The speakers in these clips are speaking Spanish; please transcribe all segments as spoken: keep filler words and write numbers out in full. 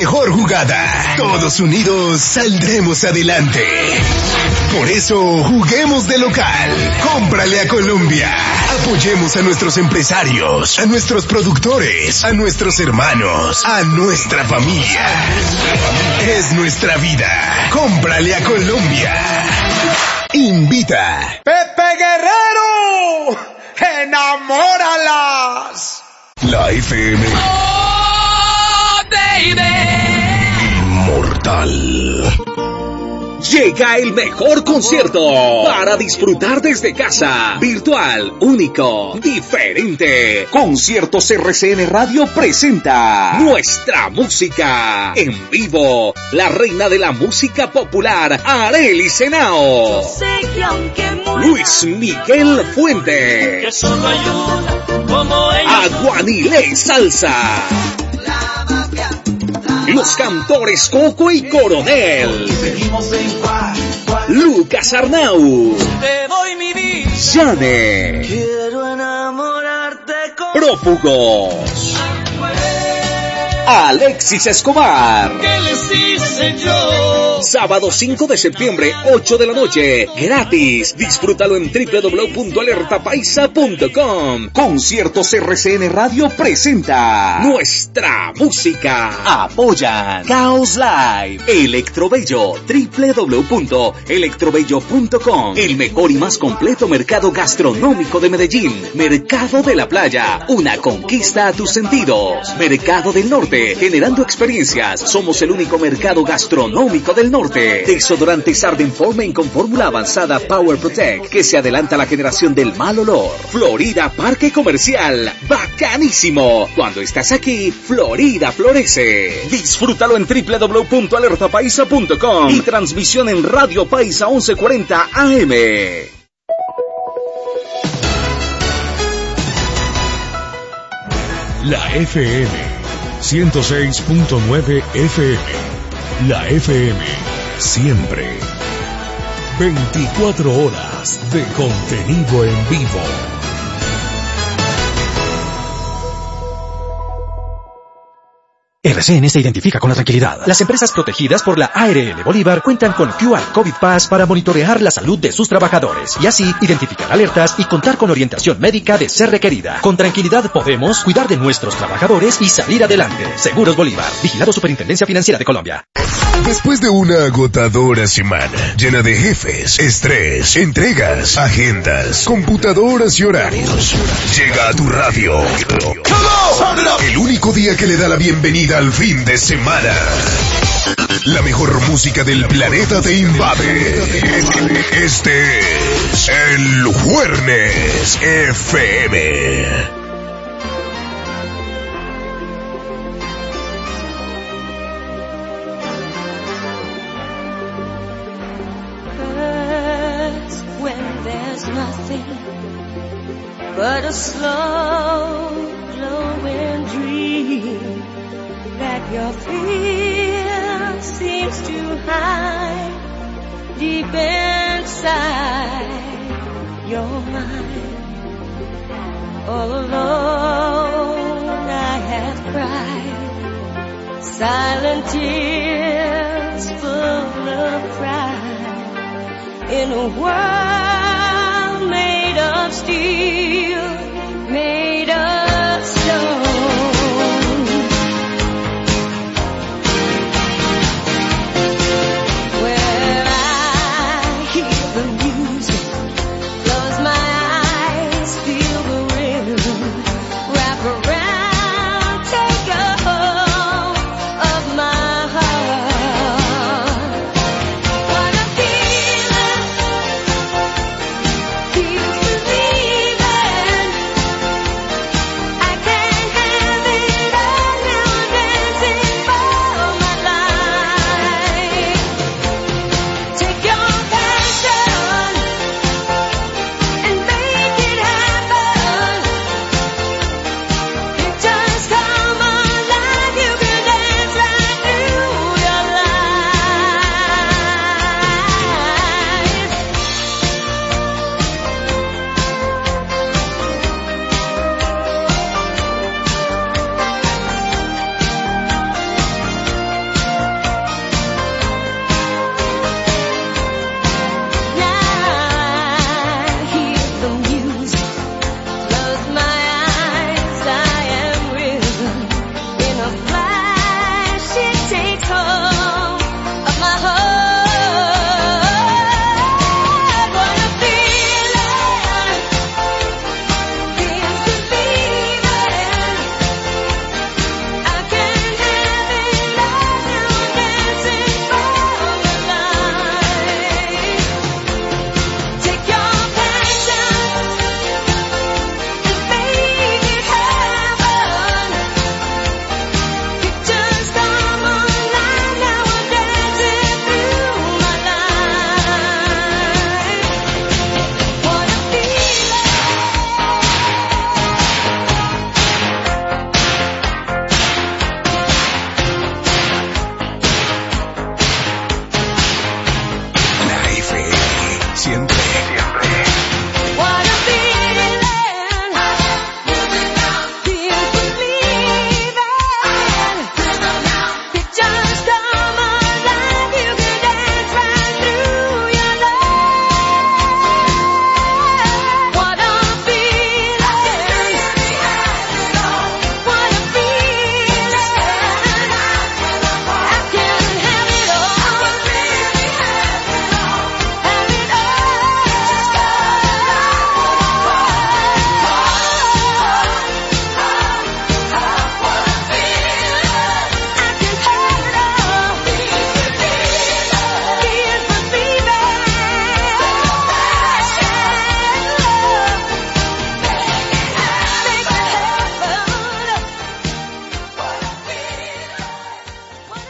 mejor jugada. Todos unidos saldremos adelante. Por eso, juguemos de local. Cómprale a Colombia. Apoyemos a nuestros empresarios, a nuestros productores, a nuestros hermanos, a nuestra familia. Es nuestra vida. Cómprale a Colombia. Invita. Pepe Guerrero, enamóralas. La F M. Oh, baby. Inmortal. Llega el mejor concierto para disfrutar desde casa. Virtual, único, diferente. Conciertos R C N Radio presenta Nuestra Música. En vivo, la reina de la música popular, Arely Senao. Luis Miguel Fuente. Que solo hay una como ella. Aguanilé Salsa. Los cantores Coco y Coronel. Lucas Arnau. Te doy mi vida. Yane. Quiero enamorarte con Prófugos. Alexis Escobar. ¿Qué les hice yo? Sábado cinco de septiembre, ocho de la noche. Gratis. Disfrútalo en doble u doble u doble u punto alerta paisa punto com. Conciertos R C N Radio presenta Nuestra Música. Apoyan Caos Live, Electrobello, doble u doble u doble u punto electrobello punto com. El mejor y más completo mercado gastronómico de Medellín. Mercado de la Playa, una conquista a tus sentidos. Mercado del Norte, generando experiencias. Somos el único mercado gastronómico del norte. Desodorantes Ardenformen con fórmula avanzada Power Protect, que se adelanta a la generación del mal olor. Florida Parque Comercial, bacanísimo. Cuando estás aquí, Florida florece. Disfrútalo en doble u doble u doble u punto alerta paisa punto com y transmisión en Radio Paisa once cuarenta A M. La F M ciento seis punto nueve F M. La F M, siempre. veinticuatro horas de contenido en vivo. R C N se identifica con la tranquilidad. Las empresas protegidas por la A R L Bolívar cuentan con Q R COVID Pass para monitorear la salud de sus trabajadores y así identificar alertas y contar con orientación médica de ser requerida. Con tranquilidad podemos cuidar de nuestros trabajadores y salir adelante. Seguros Bolívar, vigilado Superintendencia Financiera de Colombia. Después de una agotadora semana llena de jefes, estrés, entregas, agendas, computadoras y horarios, llega a tu radio el único día que le da la bienvenida al fin de semana. La mejor música del planeta te invade. Este es el Jueves F M. But a slow glowing dream that your fear seems to hide deep inside your mind. All alone I have cried silent tears full of pride in a world made of steel, made of stone. Where I hear the music, close my eyes, feel the rhythm, wrap around, take a hold of my heart. What a feeling, feels believing.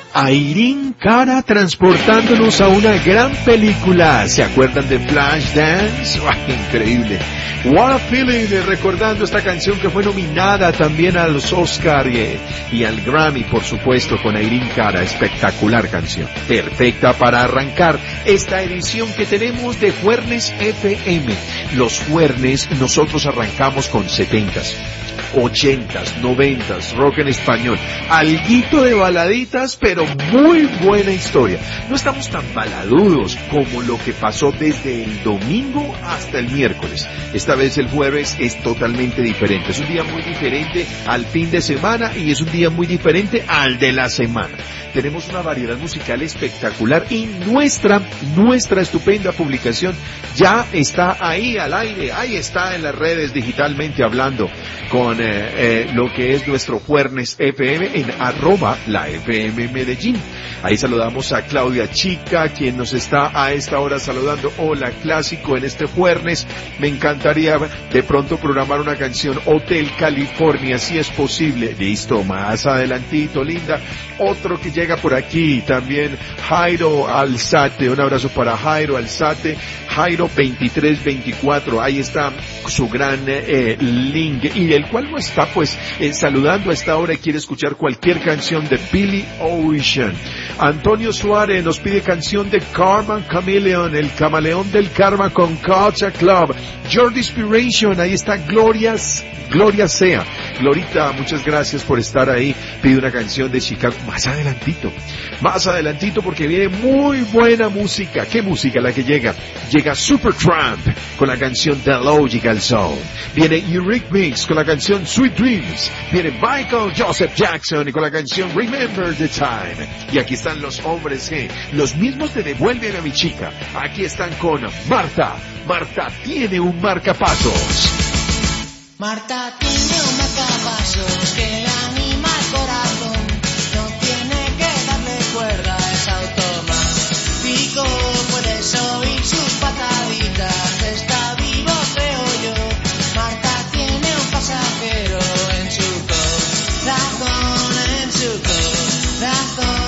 Irene Cara transportándonos a una gran película. ¿Se acuerdan de Flashdance? ¡Ay, increíble! What a Feeling, recordando esta canción que fue nominada también a los Oscar y, y al Grammy, por supuesto, con Irene Cara. Espectacular canción. Perfecta para arrancar esta edición que tenemos de Juernes F M. Los Juernes nosotros arrancamos con setentas. ochentas, noventas, rock en español, alguito de baladitas, pero muy buena historia. No estamos tan baladudos como lo que pasó desde el domingo hasta el miércoles. Esta vez el jueves es totalmente diferente. Es un día muy diferente al fin de semana y es un día muy diferente al de la semana. Tenemos una variedad musical espectacular y nuestra, nuestra estupenda publicación ya está ahí al aire, ahí está en las redes digitalmente hablando con eh, eh, lo que es nuestro Juernes F M en arroba la F M Medellín. Ahí saludamos a Claudia Chica, quien nos está a esta hora saludando. Hola, clásico en este Juernes. Me encantaría de pronto programar una canción Hotel California, si es posible. Listo, más adelantito, linda. Otro que llega por aquí también, Jairo Alzate. Un abrazo para Jairo Alzate. Jairo veintitrés veinticuatro, ahí está su gran eh, link, y el cual no está pues eh, saludando a esta hora y quiere escuchar cualquier canción de Billy Ocean. Antonio Suárez nos pide canción de Karma Chameleon, el camaleón del karma con Culture Club. Jordi Inspiration, ahí está Glorias, Gloria sea. Glorita, muchas gracias por estar ahí. Pide una canción de Chicago más adelantito, más adelantito porque viene muy buena música. ¿Qué música la que llega? Llega Supertramp con la canción The Logical Zone. Viene Eurythmics con la canción Sweet Dreams. Viene Michael Joseph Jackson y con la canción Remember the Time. Y aquí están los hombres G, los mismos de Devuelven a mi chica. Aquí están con Marta. Marta tiene un marcapasos. Marta tiene un marcapasos que le anima el corazón. No tiene que darle cuerda, es automático. Puedes oír sus pataditas, está vivo, creo yo. Marta tiene un pasajero en su corazón, en su corazón.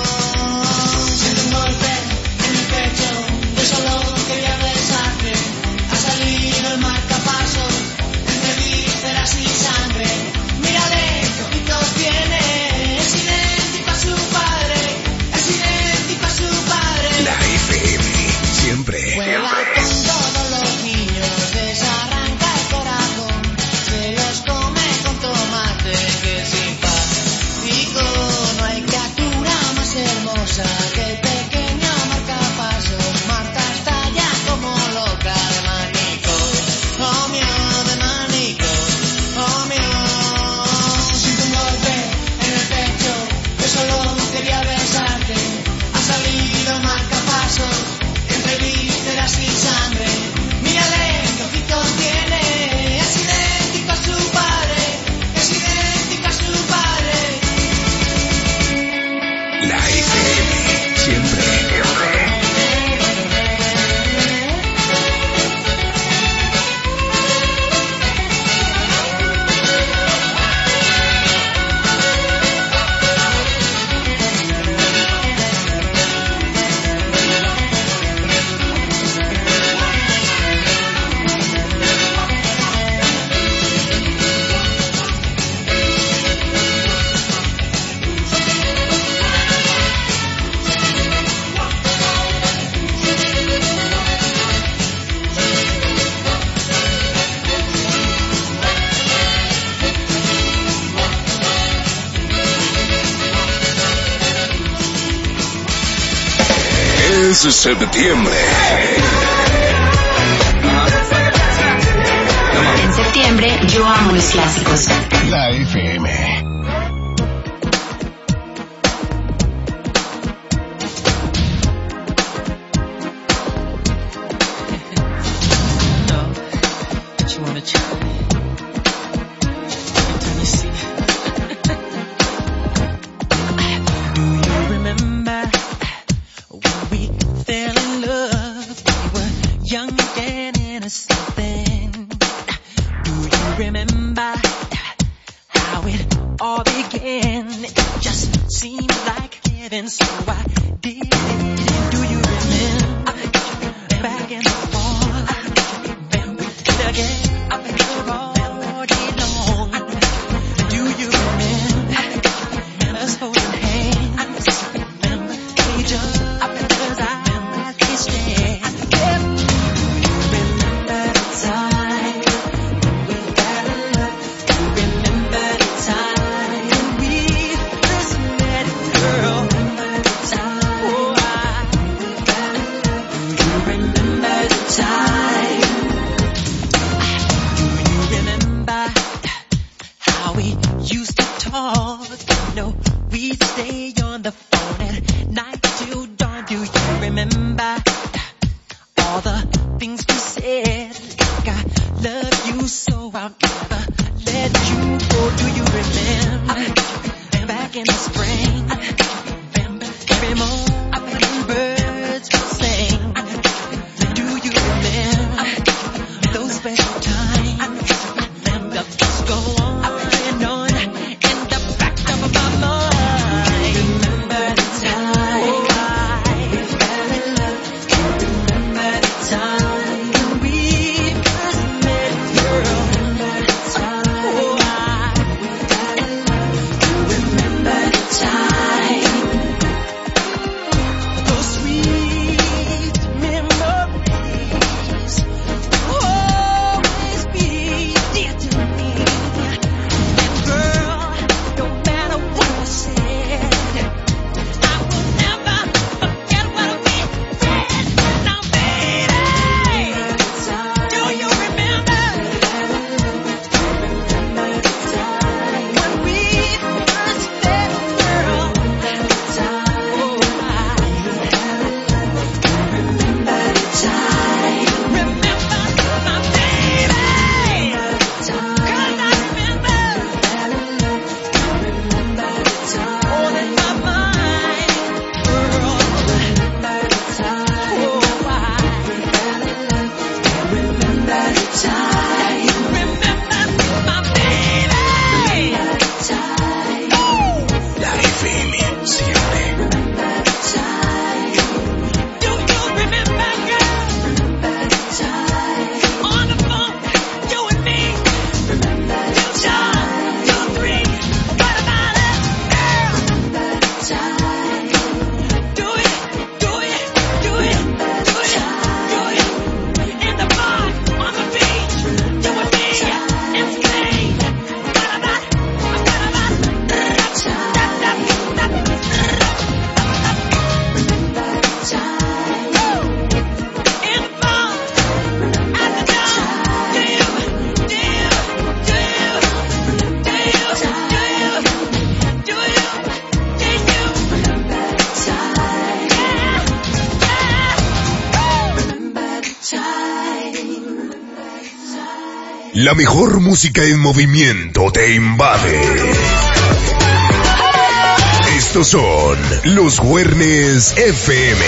Siento un golpe en el pecho, yo solo quería besarte. Ha salido el marcapasos entre vísceras y sangre. Mírale, qué ojitos tiene. Es idéntico a su padre, es idéntico a su padre. La F M, siempre, Juega siempre. con todos los niños, desarranca el corazón, se los come con tomate, que simpático. No hay criatura más hermosa que el pequeño marcapasos. Marta está ya como loca de manicomio, de manicomio. Siento un golpe en el pecho, yo solo quería besarte. Ha salido el marcapasos entre vísceras y sangre. Mírale, qué ojitos tiene. Es idéntico a su padre, es idéntico a su padre. La F M, siempre, siempre. Es septiembre. En septiembre yo amo los clásicos. La F M. Remember how it La mejor música en movimiento te invade. Estos son los Juernes F M.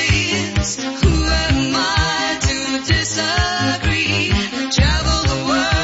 Travel the world.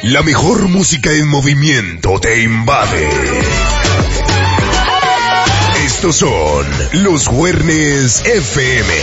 La mejor música en movimiento te invade. Estos son los Juernes F M.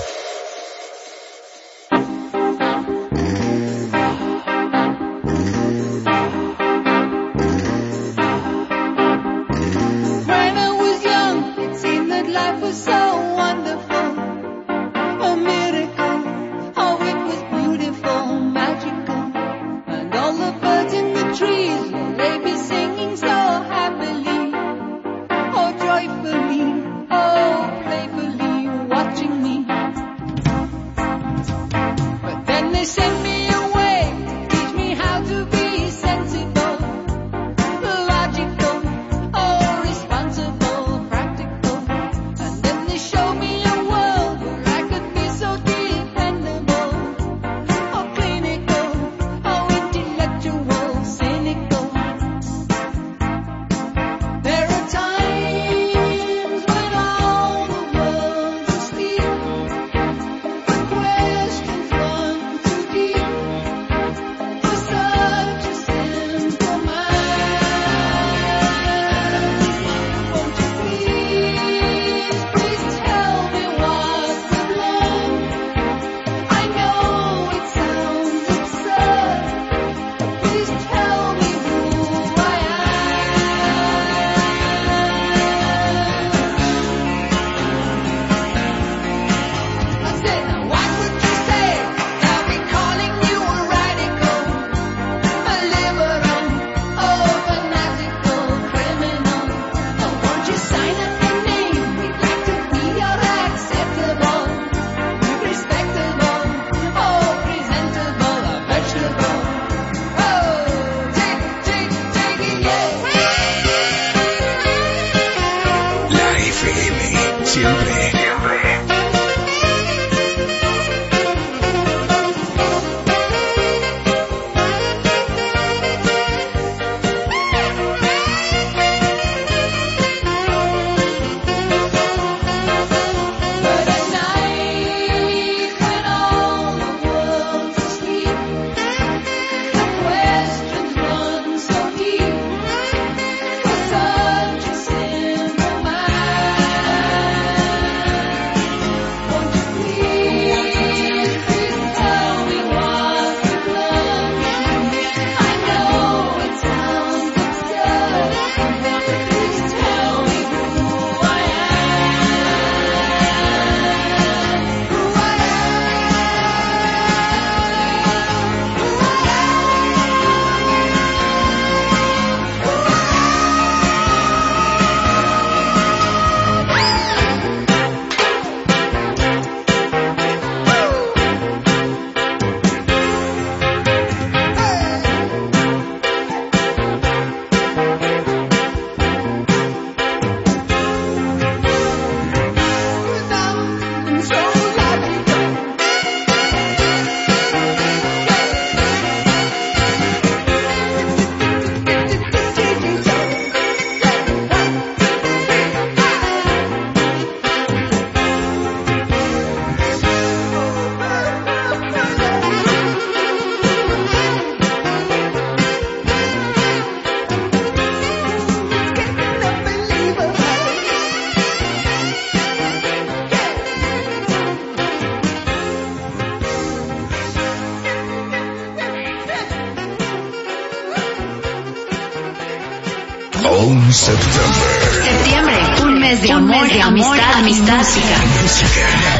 On September. Septiembre, un mes de amor, mes de amor, amistad, amistad, música. Música.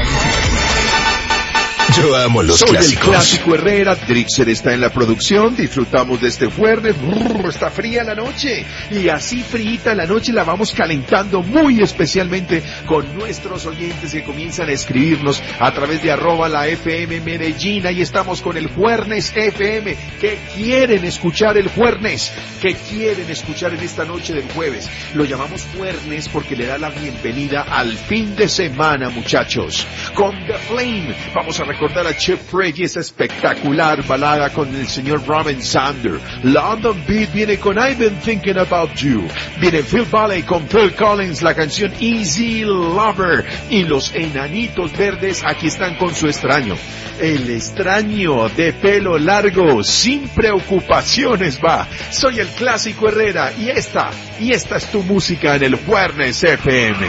Yo amo los Soy clásicos. el clásico Herrera, Drixer está en la producción, disfrutamos de este jueves, brrr, está fría la noche, y así fríita la noche la vamos calentando muy especialmente con nuestros oyentes que comienzan a escribirnos a través de arroba la F M Medellín. Ahí estamos con el Juernes F M, que quieren escuchar el Juernes, que quieren escuchar en esta noche del jueves. Lo llamamos Juernes porque le da la bienvenida al fin de semana, muchachos. Con The Flame vamos a recordar recordar a Chip Frey y esa espectacular balada con el señor Robin Sander. London Beat viene con I've Been Thinking About You. Viene Phil Valley con Phil Collins, la canción Easy Lover. Y los Enanitos Verdes aquí están con su extraño. El extraño de pelo largo, sin preocupaciones va. Soy el Clásico Herrera y esta, y esta es tu música en el Jueves F M.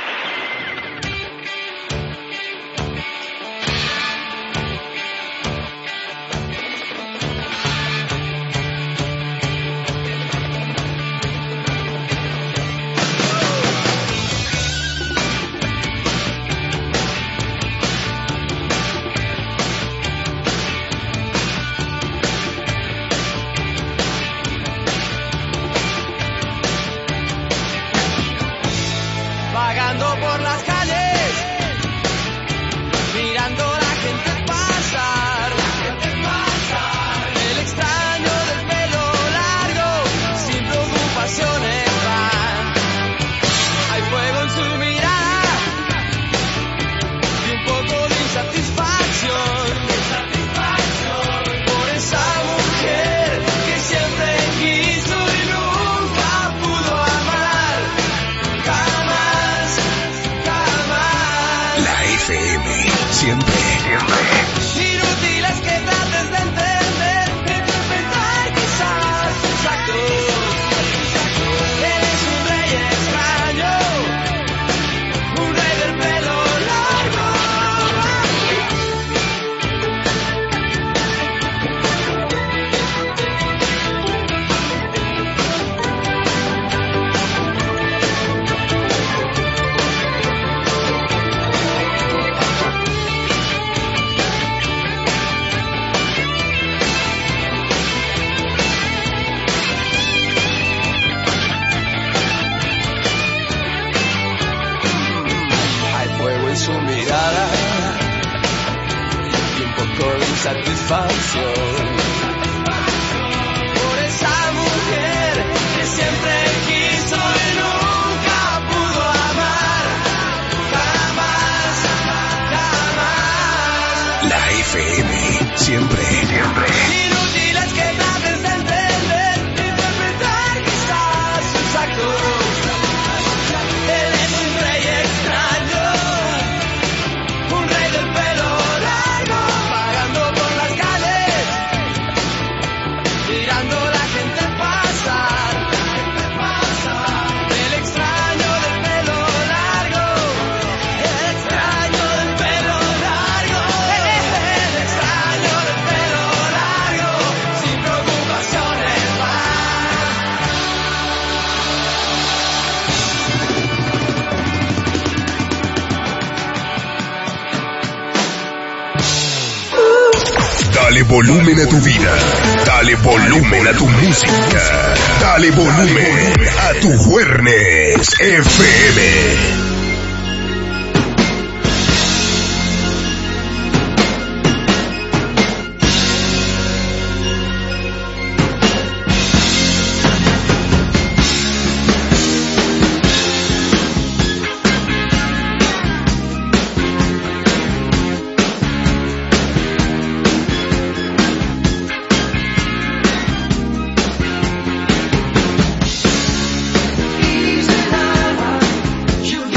Dale volumen a tu vida. Dale volumen a tu música. Dale volumen a tu Jueves F M. You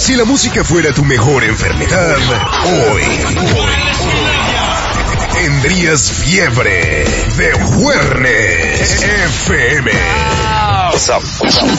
Si la música fuera tu mejor enfermedad, hoy, hoy tendrías fiebre de Juernes F M. What's up? What's up?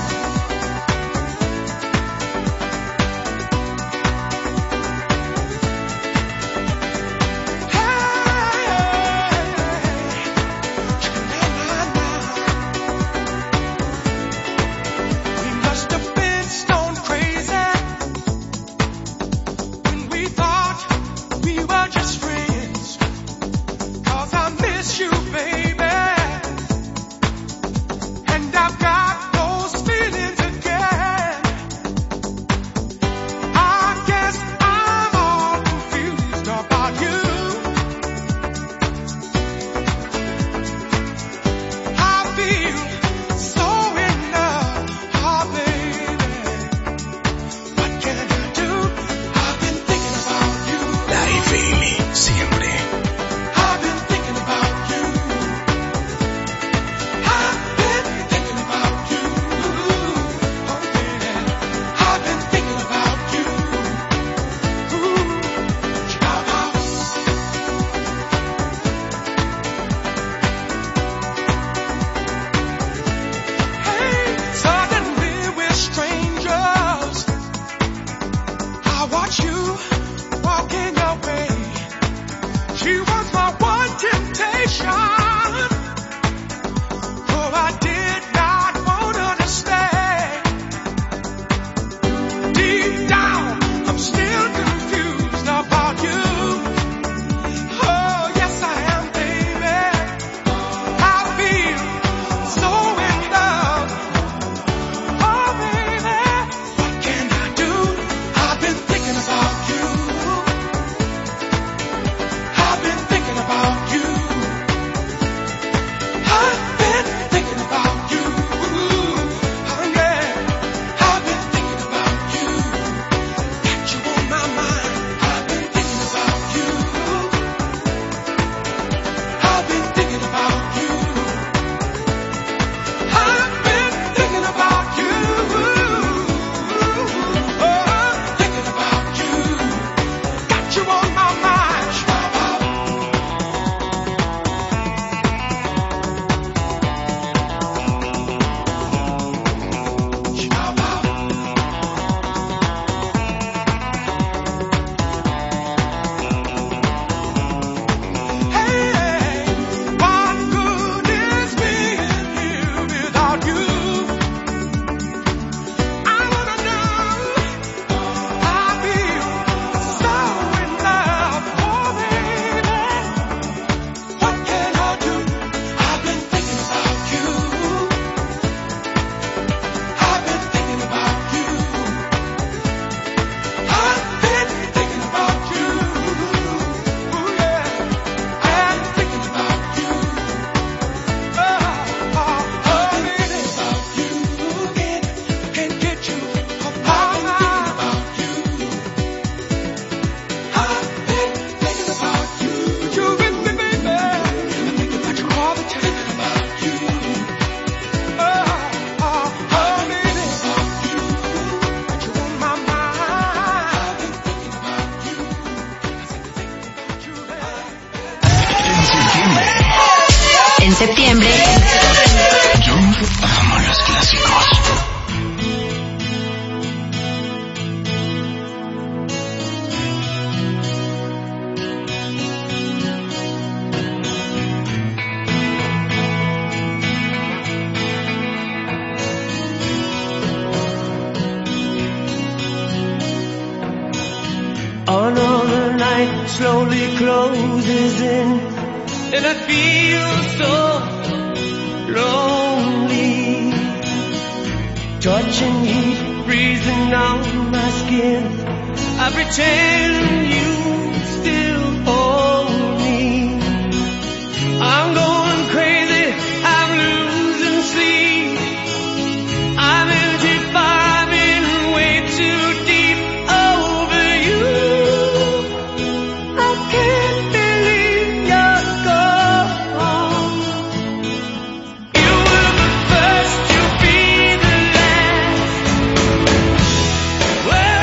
Septiembre. Yo amo los clásicos. Another night slowly closes in, and I feel so lonely. Touching heat freezing on my skin, I pretend you still hold me. I'm going crazy, I'm losing sleep. I'm in deep, I'm in way too deep over you. I can't believe you're gone. You were the first, you'll be the last. Well,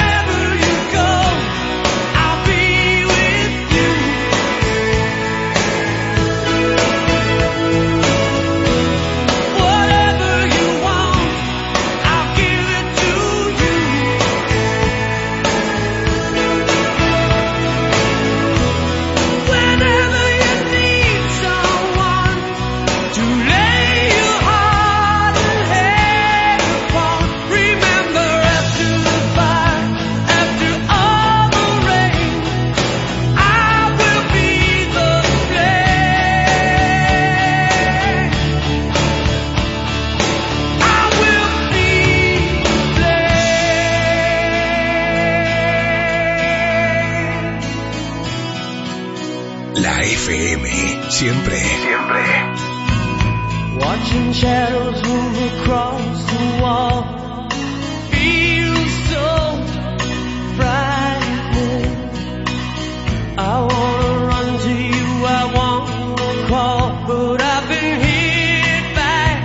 and shadows move across the wall. Feels so frightening. I wanna run to you, I wanna crawl, but I've been hit by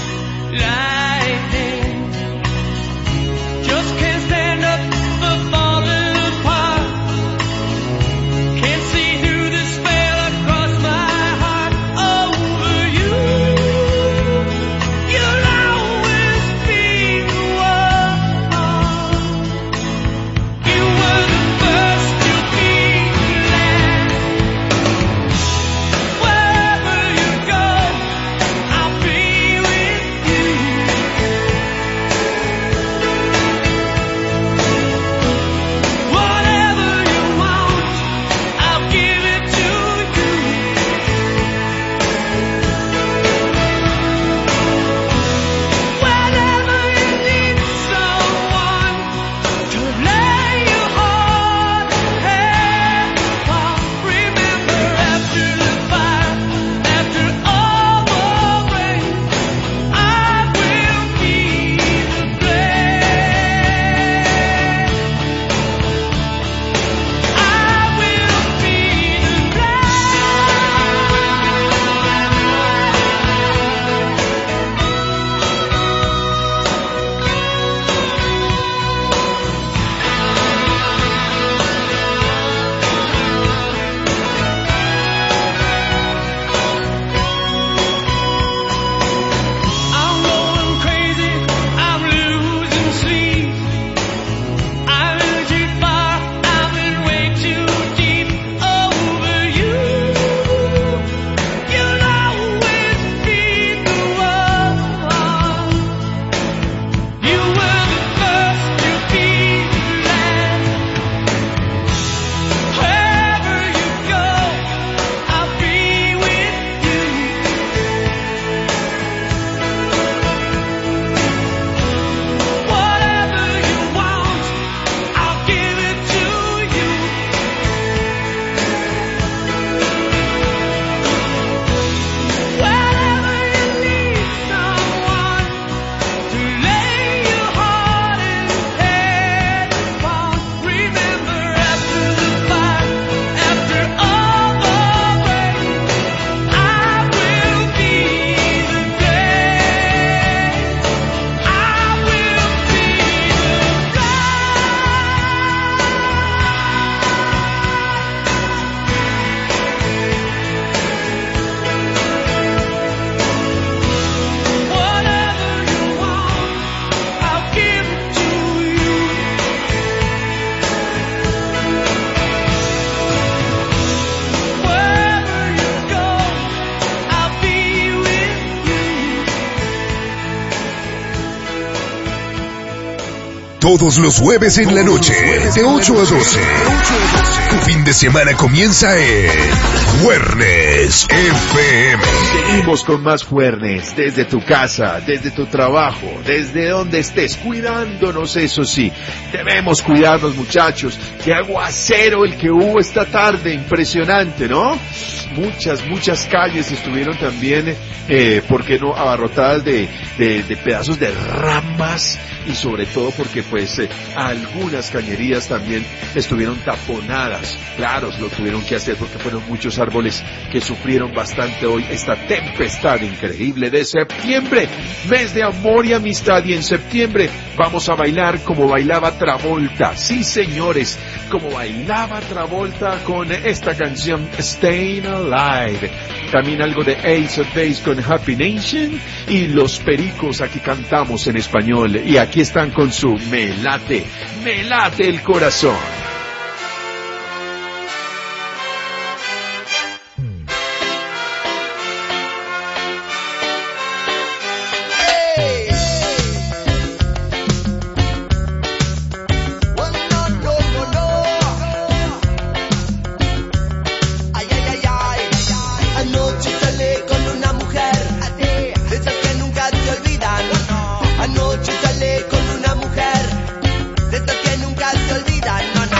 lightning. Just can't stand up for falling apart. Can't see through the spell across my heart over you. You'll always be the one. You were the first, you'll be the last. Wherever you go, I'll be with you. Whatever you want, I'll give it to you. Whenever you need someone to lay your heart and head upon, remember after the fire, after all the rain, I will be the flame. I will be the I'm going crazy, I'm losing sleep. I'm in too far, I'm in way too deep over you. You'll always be the one. You were the first, you'll be the last. Wherever you go, I'll be with you. Whatever you want, I'll give it to you. Whenever you need someone to lay your heart and head upon, remember after the fire, after all the rain, I will be the flame. I will be the Whatever you want, I'll give it to you. Wherever you go, I'll be with you. Todos los jueves en la noche, de ocho a doce. Tu fin de semana comienza en Juernes F M. Seguimos con más Juernes, desde tu casa, desde tu trabajo, desde donde estés, cuidándonos, eso sí. Debemos cuidarnos, muchachos. Qué aguacero el que hubo esta tarde, impresionante, ¿no? Muchas, muchas calles estuvieron también, eh, ¿por qué no?, abarrotadas de, de, de pedazos de ramas, y sobre todo porque pues eh, algunas cañerías también estuvieron taponadas. Claro, lo tuvieron que hacer porque fueron muchos árboles que sufrieron bastante hoy esta tempestad increíble de septiembre, mes de amor y amistad, y en septiembre vamos a bailar como bailaba Travolta. Sí, señores, como bailaba Travolta con esta canción Staying Alive. También algo de Ace of Base con Happy Nation, y Los Pericos, aquí cantamos en español, y aquí están con su Me late, me late el corazón. Anoche salí con una mujer, de esas que nunca te olvidan. Anoche salí con una mujer, de esas que nunca se olvidan. No, no.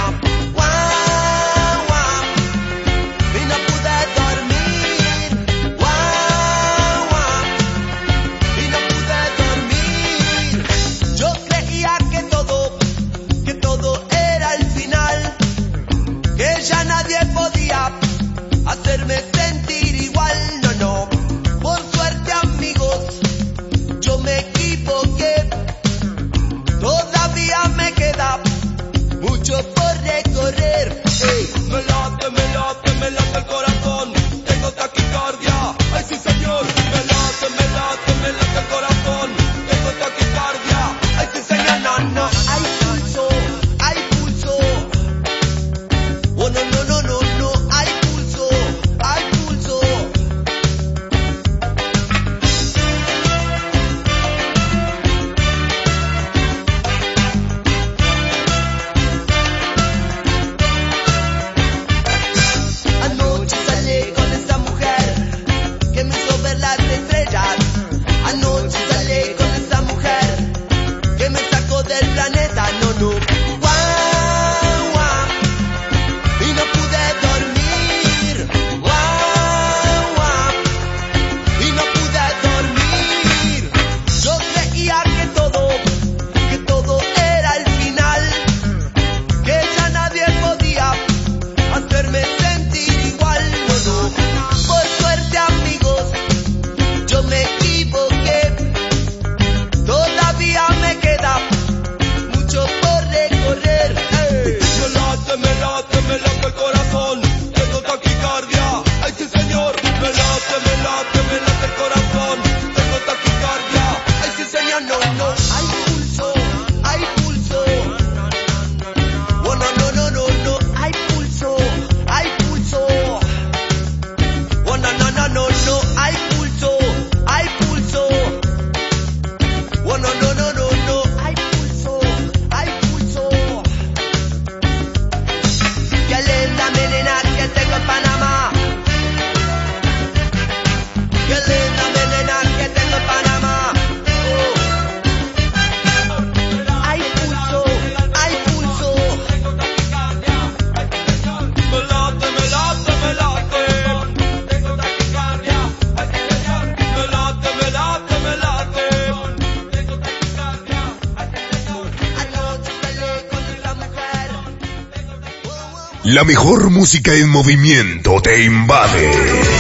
La mejor música en movimiento te invade.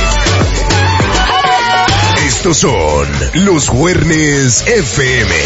Estos son los Juernes F M.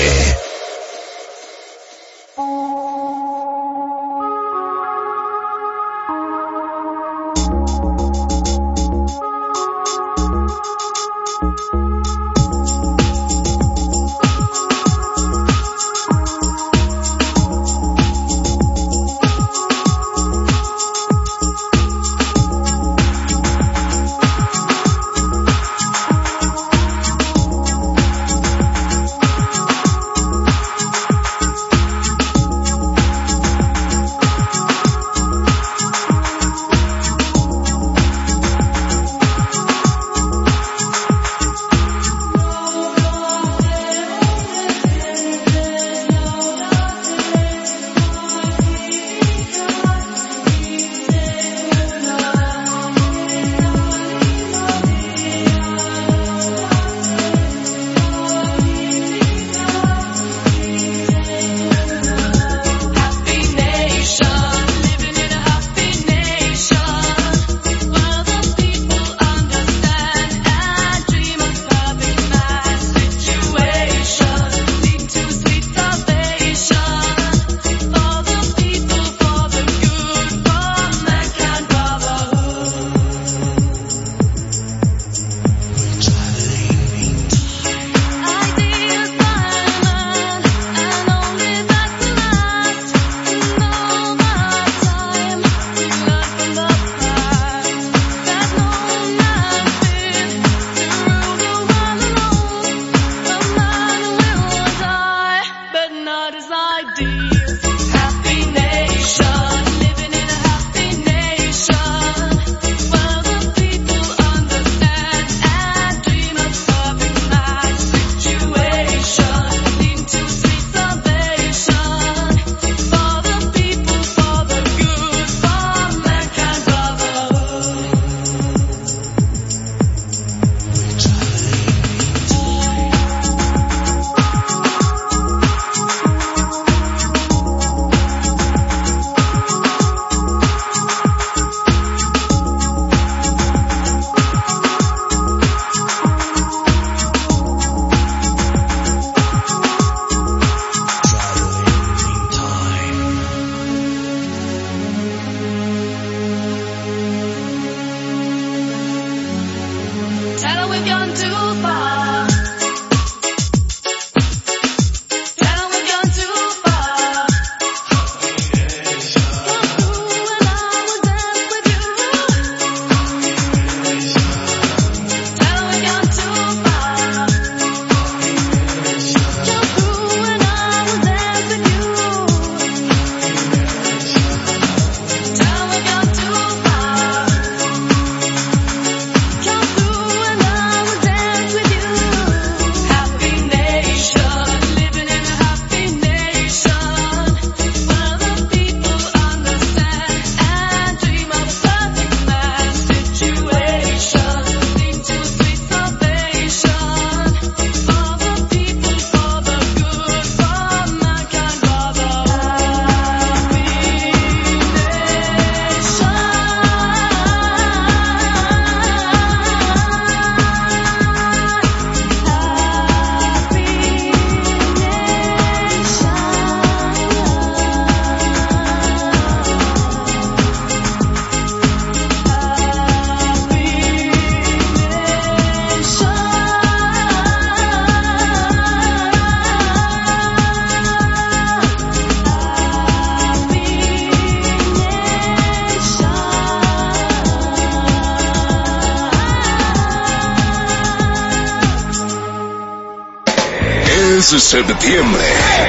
Septiembre.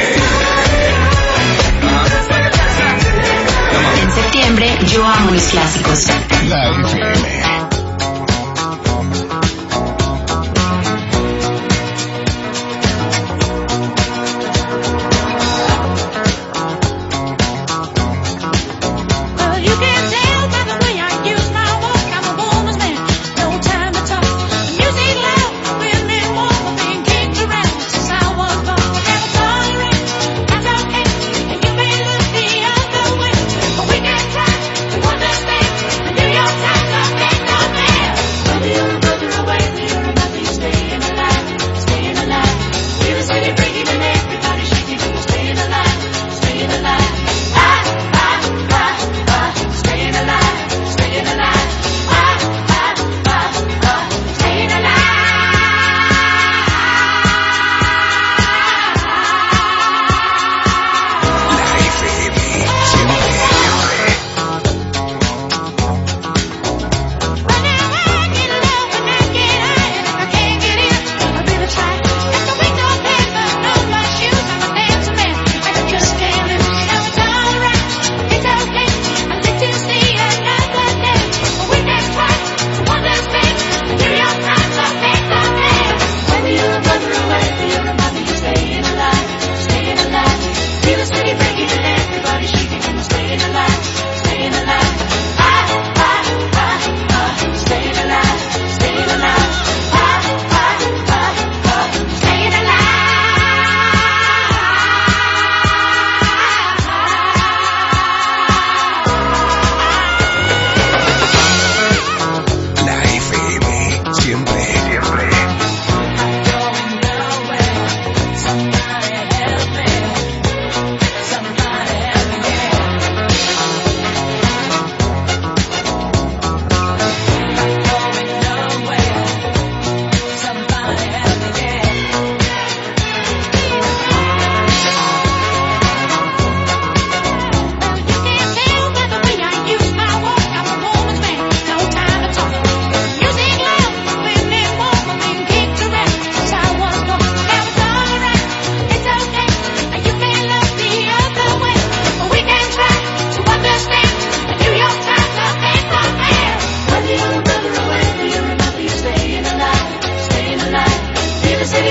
En septiembre yo amo los clásicos. La F M. Wonder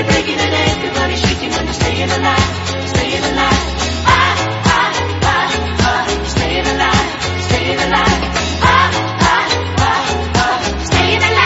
We're breaking and everybody shaking and we're staying alive, staying alive. Ah, ah, ah, ah, staying alive, staying alive. Ah, ah, ah, ah, staying alive.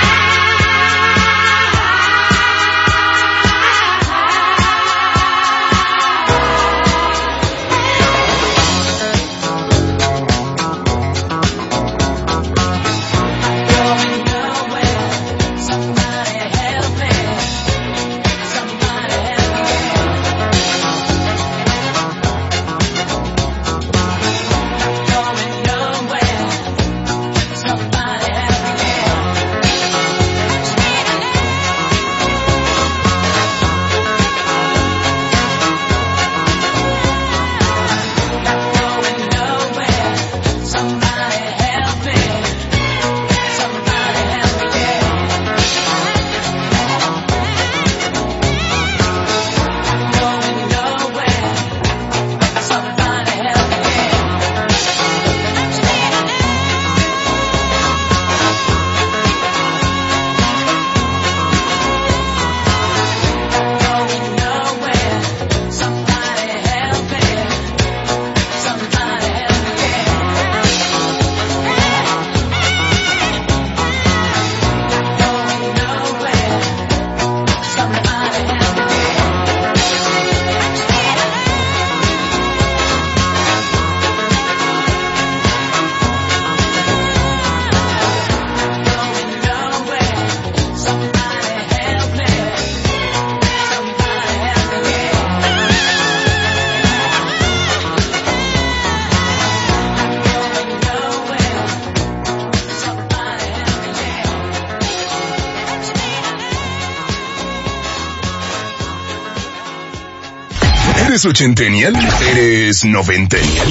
¿Eres ochentennial? ¿Eres noventenial?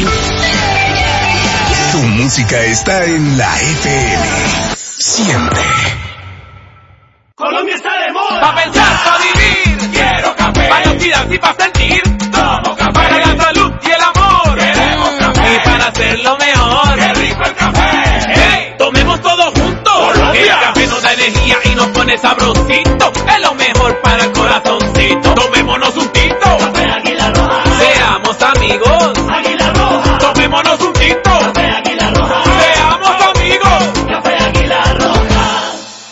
Tu música está en la F M. Siempre. Colombia está de moda. Pa' pensar, pa' vivir. Quiero café. Para actividad y pa' sentir. Tomo café. Para la salud y el amor. Queremos café. Y para hacerlo mejor. Qué rico el café. Hey, tomemos todo juntos. Colombia. El café nos da energía y nos pone sabrosito. Es lo mejor para el corazoncito. Tomémonos un tito. Café Águila Roja. Seamos amigos. Águila Roja. Tomémonos un tito. Café Águila Roja. Seamos amigos. Café Águila Roja.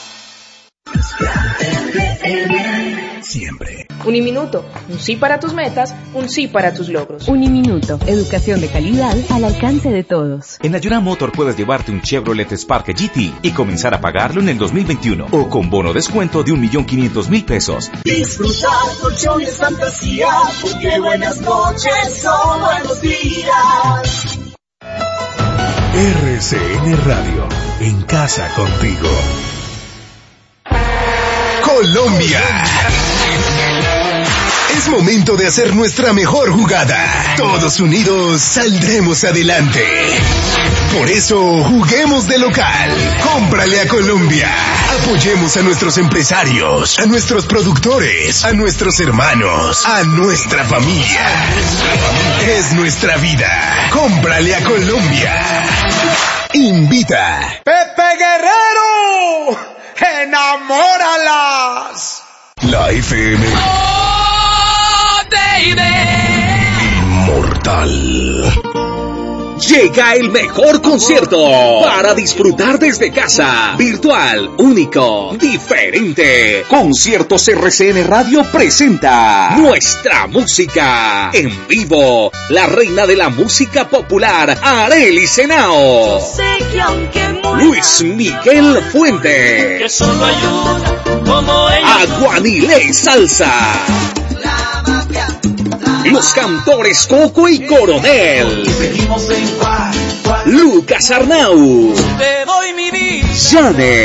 Siempre. Uniminuto, un sí para tus metas, un sí para tus logros. Uniminuto, educación de calidad al alcance de todos. En Ayuna Motor puedes llevarte un Chevrolet Spark G T y comenzar a pagarlo en el dos mil veintiuno o con bono descuento de un millón quinientos mil pesos. Disfrutar colchones fantasía, porque buenas noches son buenos días. R C N Radio, en casa contigo. Colombia. Es momento de hacer nuestra mejor jugada. Todos unidos saldremos adelante. Por eso, juguemos de local. Cómprale a Colombia. Apoyemos a nuestros empresarios, a nuestros productores, a nuestros hermanos, a nuestra familia. Es nuestra vida. Cómprale a Colombia. Invita. Pepe Guerrero, enamóralas. La F M. Inmortal. Llega el mejor concierto para disfrutar desde casa. Virtual, único, diferente. Conciertos R C N Radio presenta nuestra música en vivo. La reina de la música popular, Arely Senao. Luis Miguel Fuente. Que solo hay una como ella. Aguanile Salsa. Los cantores Coco y Coronel. Lucas Arnau. Te doy mi vida.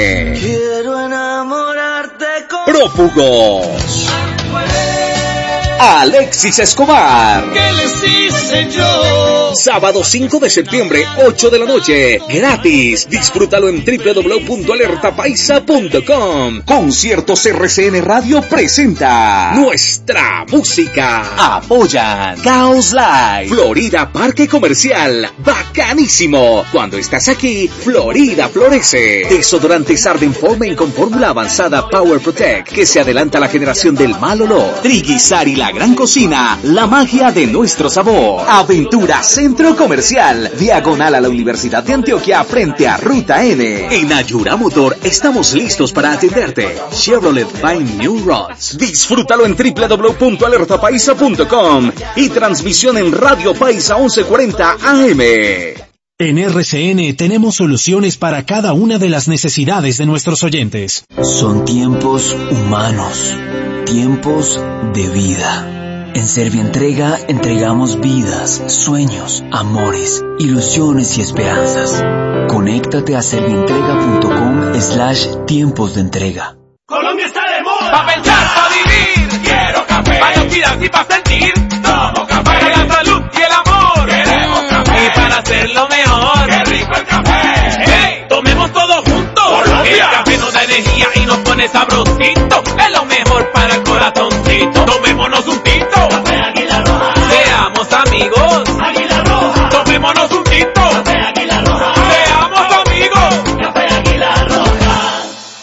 Yane. Quiero enamorarte con Prófugos. Alexis Escobar. ¿Qué les hice yo? Sábado cinco de septiembre, ocho de la noche. Gratis. Disfrútalo en doble u doble u doble u punto alerta paisa punto com. Conciertos R C N Radio presenta Nuestra Música. Apoyan Chaos Live, Florida Parque Comercial. Bacanísimo. Cuando estás aquí, Florida florece. Desodorantes Arden Formen con fórmula avanzada Power Protect, que se adelanta a la generación del mal olor. Triguizar y la gran cocina, la magia de nuestro sabor. Aventura Centro Comercial, diagonal a la Universidad de Antioquia, frente a Ruta N. En Ayura Motor estamos listos para atenderte. Chevrolet Find New Roads. Disfrútalo en doble u doble u doble u punto alerta paisa punto com y transmisión en Radio Paisa once cuarenta A M. En R C N tenemos soluciones para cada una de las necesidades de nuestros oyentes. Son tiempos humanos, tiempos de vida. En Servientrega entregamos vidas, sueños, amores, ilusiones y esperanzas. Conéctate a servientrega.com slash tiempos de entrega. Colombia está de moda. Pa' pensar, pa' vivir. Quiero café. Pa' tranquilidad y pa' sentir. Tomo café. Para la salud y el amor. Queremos café. Y para hacerlo mejor. Qué rico el café. Hey, tomemos todos juntos. Colombia. El café nos da energía y nos pone sabrosito. Es lo mejor para el corazoncito. Tomémonos un tito. Café Águila Roja. Seamos amigos. Águila Roja. Tomémonos un tito. Café Águila Roja. Seamos amigos. Café Águila Roja.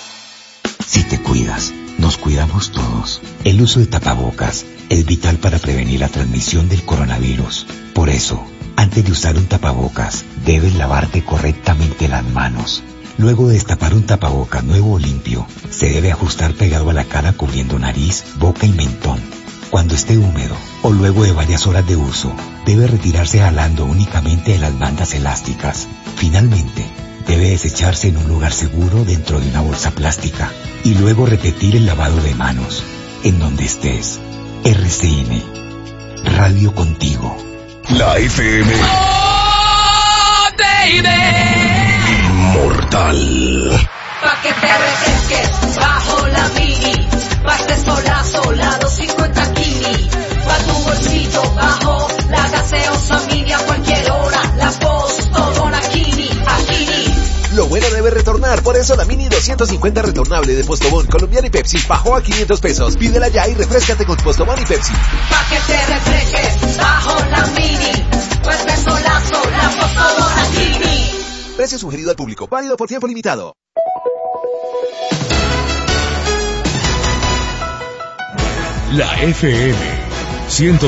Si te cuidas, nos cuidamos todos. El uso de tapabocas es vital para prevenir la transmisión del coronavirus. Por eso, antes de usar un tapabocas, debes lavarte correctamente las manos. Luego de destapar un tapabocas nuevo o limpio, se debe ajustar pegado a la cara cubriendo nariz, boca y mentón. Cuando esté húmedo o luego de varias horas de uso, debe retirarse jalando únicamente de las bandas elásticas. Finalmente, debe desecharse en un lugar seguro dentro de una bolsa plástica y luego repetir el lavado de manos en donde estés. R C N, Radio Contigo. La F M. Oh, baby. Inmortal. Pa' que te refresques bajo la mini, pa' este solazo, la doscientos cincuenta Kini, pa' tu bolsito bajo la gaseosa mini a cualquier hora, las post todo la Kini, a Kini. Lo bueno debe retornar, por eso la Mini doscientos cincuenta retornable de Postobón, Colombiana y Pepsi bajó a quinientos pesos. Pídela ya y refrescate con Postobón y Pepsi. Pa' que te refresques bajo la mini, pa' este solazo, la post todo la Kini. Precio sugerido al público, válido por tiempo limitado. La F M ciento